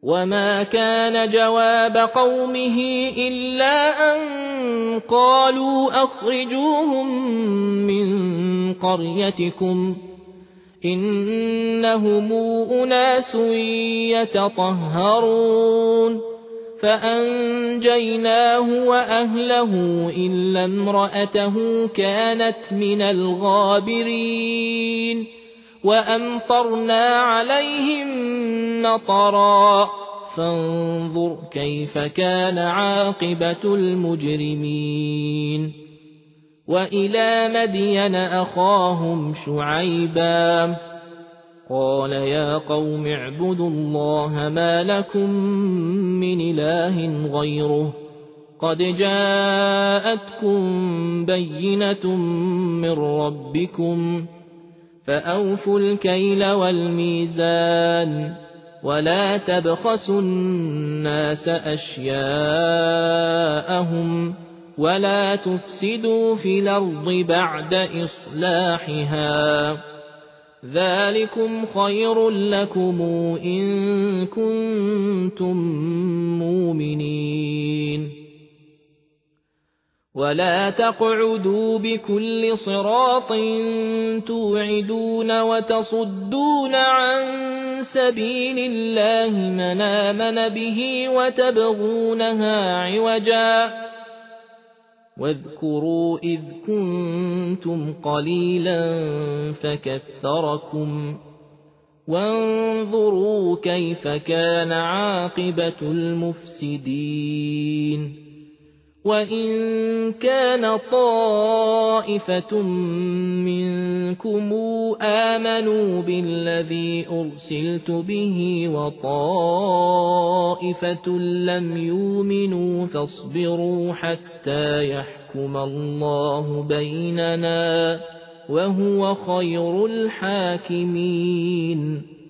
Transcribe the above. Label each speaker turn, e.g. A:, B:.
A: وما كان جواب قومه إلا أن قالوا أخرجوهم من قريتكم إنهم أناس يتطهرون فأنجيناه وأهله إلا امرأته كانت من الغابرين وأمطرنا عليهم مطرا فانظر كيف كان عاقبة المجرمين وإلى مدين أخاهم شعيبا قال يا قوم اعبدوا الله ما لكم من إله غيره قد جاءتكم بينة من ربكم فأوفوا الكيل والميزان ولا تبخسوا الناس أشياءهم ولا تفسدوا في الأرض بعد إصلاحها ذلكم خير لكم إن كنتم مؤمنين ولا تقعدوا بكل صراط توعدون وتصدون عن سبيل الله من آمن به وتبغونها عوجا واذكروا إذ كنتم قليلا فكثركم وانظروا كيف كان عاقبة المفسدين وإن كان طائفة منكم آمنوا بالذي أرسلت به وطائفة لم يؤمنوا فاصبروا حتى يحكم الله بيننا وهو خير الحاكمين